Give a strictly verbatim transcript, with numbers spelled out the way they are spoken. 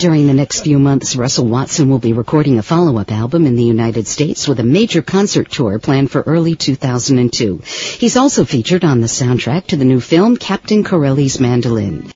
During the next few months, Russell Watson will be recording a follow-up album in the United States with a major concert tour planned for early two thousand two. He's also featured on the soundtrack to the new film Captain Corelli's Mandolin.